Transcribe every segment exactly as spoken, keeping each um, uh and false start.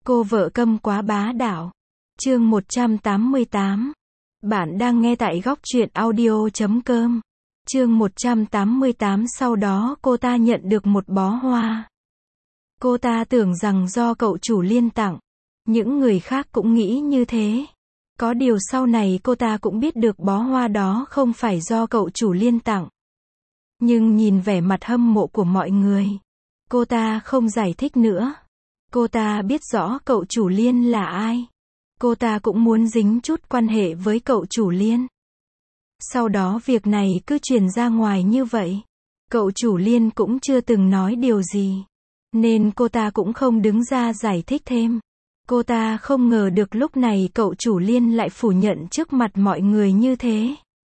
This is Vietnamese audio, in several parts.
Cô vợ câm quá bá đạo. Chương một trăm tám mươi tám. Bạn đang nghe tại góc truyện audio chấm com. Chương một trăm tám mươi tám. Sau đó cô ta nhận được một bó hoa. Cô ta tưởng rằng do cậu chủ Liên tặng. Những người khác cũng nghĩ như thế. Có điều sau này cô ta cũng biết được bó hoa đó không phải do cậu chủ Liên tặng. Nhưng nhìn vẻ mặt hâm mộ của mọi người, cô ta không giải thích nữa. Cô ta biết rõ cậu chủ Liên là ai. Cô ta cũng muốn dính chút quan hệ với cậu chủ Liên. Sau đó việc này cứ truyền ra ngoài như vậy. Cậu chủ Liên cũng chưa từng nói điều gì, nên cô ta cũng không đứng ra giải thích thêm. Cô ta không ngờ được lúc này cậu chủ Liên lại phủ nhận trước mặt mọi người như thế.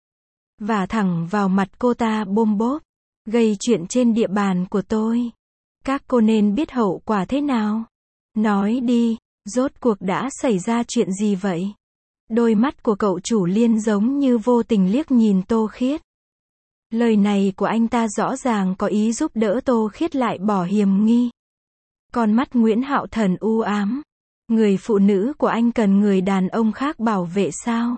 Và thẳng vào mặt cô ta bôm bốp. Gây chuyện trên địa bàn của tôi. Các cô nên biết hậu quả thế nào. Nói đi, rốt cuộc đã xảy ra chuyện gì vậy? Đôi mắt của cậu chủ Liên giống như vô tình liếc nhìn Tô Khiết. Lời này của anh ta rõ ràng có ý giúp đỡ Tô Khiết lại bỏ hiềm nghi. Con mắt Nguyễn Hạo Thần u ám. Người phụ nữ của anh cần người đàn ông khác bảo vệ sao?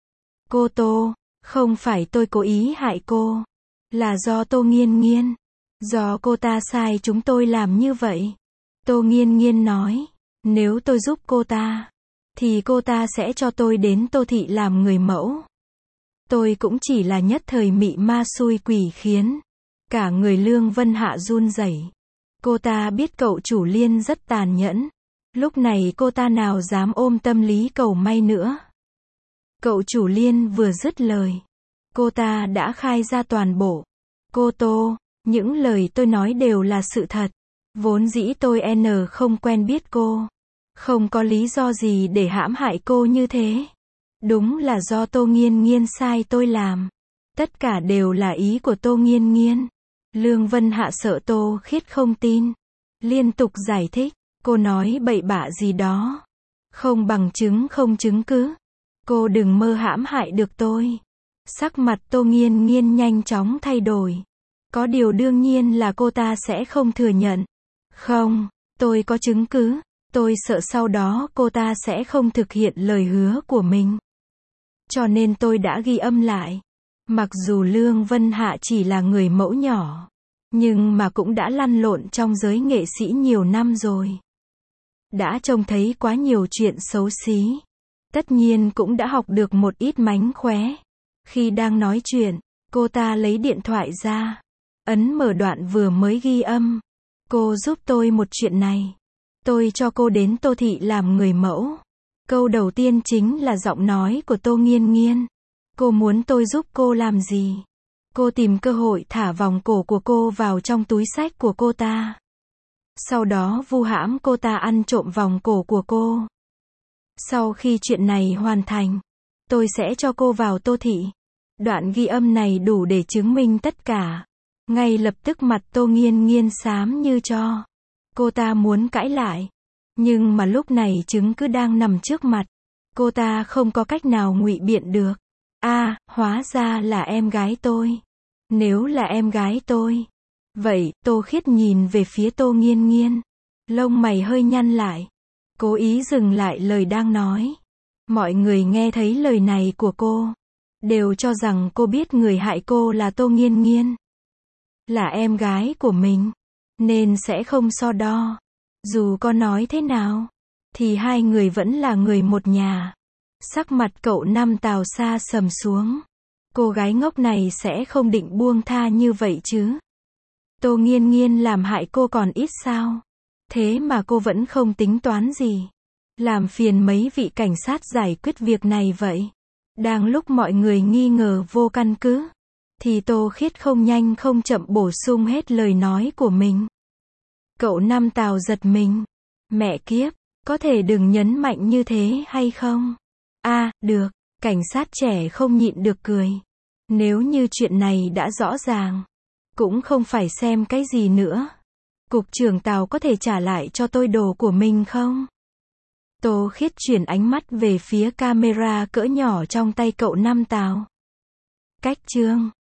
Cô Tô, không phải tôi cố ý hại cô. Là do Tô Nghiên Nghiên. Do cô ta sai chúng tôi làm như vậy. Tô Nghiên Nghiên nói, nếu tôi giúp cô ta, thì cô ta sẽ cho tôi đến Tô Thị làm người mẫu. Tôi cũng chỉ là nhất thời mị ma xui quỷ khiến. Cả người Lương Vân Hạ run rẩy. Cô ta biết cậu chủ Liên rất tàn nhẫn. Lúc này cô ta nào dám ôm tâm lý cầu may nữa. Cậu chủ Liên vừa dứt lời, cô ta đã khai ra toàn bộ. Cô Tô, những lời tôi nói đều là sự thật. Vốn dĩ tôi n không quen biết cô. Không có lý do gì để hãm hại cô như thế. Đúng là do Tô Nghiên Nghiên sai tôi làm. Tất cả đều là ý của Tô Nghiên Nghiên. Lương Vân Hạ sợ Tô Khiết không tin. Liên tục giải thích. Cô nói bậy bạ gì đó. Không bằng chứng không chứng cứ. Cô đừng mơ hãm hại được tôi. Sắc mặt Tô Nghiên Nghiên nhanh chóng thay đổi. Có điều đương nhiên là cô ta sẽ không thừa nhận. Không, tôi có chứng cứ. Tôi sợ sau đó cô ta sẽ không thực hiện lời hứa của mình. Cho nên tôi đã ghi âm lại. Mặc dù Lương Vân Hạ chỉ là người mẫu nhỏ, nhưng mà cũng đã lăn lộn trong giới nghệ sĩ nhiều năm rồi. Đã trông thấy quá nhiều chuyện xấu xí. Tất nhiên cũng đã học được một ít mánh khóe. Khi đang nói chuyện, cô ta lấy điện thoại ra, ấn mở đoạn vừa mới ghi âm. Cô giúp tôi một chuyện này. Tôi cho cô đến Tô Thị làm người mẫu. Câu đầu tiên chính là giọng nói của Tô Nghiên Nghiên. Cô muốn tôi giúp cô làm gì? Cô tìm cơ hội thả vòng cổ của cô vào trong túi xách của cô ta. Sau đó vu hãm cô ta ăn trộm vòng cổ của cô. Sau khi chuyện này hoàn thành, tôi sẽ cho cô vào Tô Thị. Đoạn ghi âm này đủ để chứng minh tất cả. Ngay lập tức mặt Tô Nghiên Nghiên xám như tro. Cô ta muốn cãi lại. Nhưng mà lúc này chứng cứ đang nằm trước mặt. Cô ta không có cách nào ngụy biện được. A, à, hóa ra là em gái tôi. Nếu là em gái tôi. Vậy, Tô Khiết nhìn về phía Tô Nghiên Nghiên. Lông mày hơi nhăn lại. Cố ý dừng lại lời đang nói. Mọi người nghe thấy lời này của cô, đều cho rằng cô biết người hại cô là Tô Nghiên Nghiên. Là em gái của mình. Nên sẽ không so đo. Dù có nói thế nào, thì hai người vẫn là người một nhà. Sắc mặt cậu Năm Tào xa sầm xuống. Cô gái ngốc này sẽ không định buông tha như vậy chứ. Tô Nghiên Nghiên làm hại cô còn ít sao? Thế mà cô vẫn không tính toán gì. Làm phiền mấy vị cảnh sát giải quyết việc này vậy. Đang lúc mọi người nghi ngờ vô căn cứ, thì Tô Khiết không nhanh không chậm bổ sung hết lời nói của mình. Cậu Năm Tào giật mình. Mẹ kiếp, có thể đừng nhấn mạnh như thế hay không? A, à, được. Cảnh sát trẻ không nhịn được cười. Nếu như chuyện này đã rõ ràng, cũng không phải xem cái gì nữa. Cục trưởng Tào có thể trả lại cho tôi đồ của mình không? Tô Khiết chuyển ánh mắt về phía camera cỡ nhỏ trong tay cậu Năm Tào. Cách chương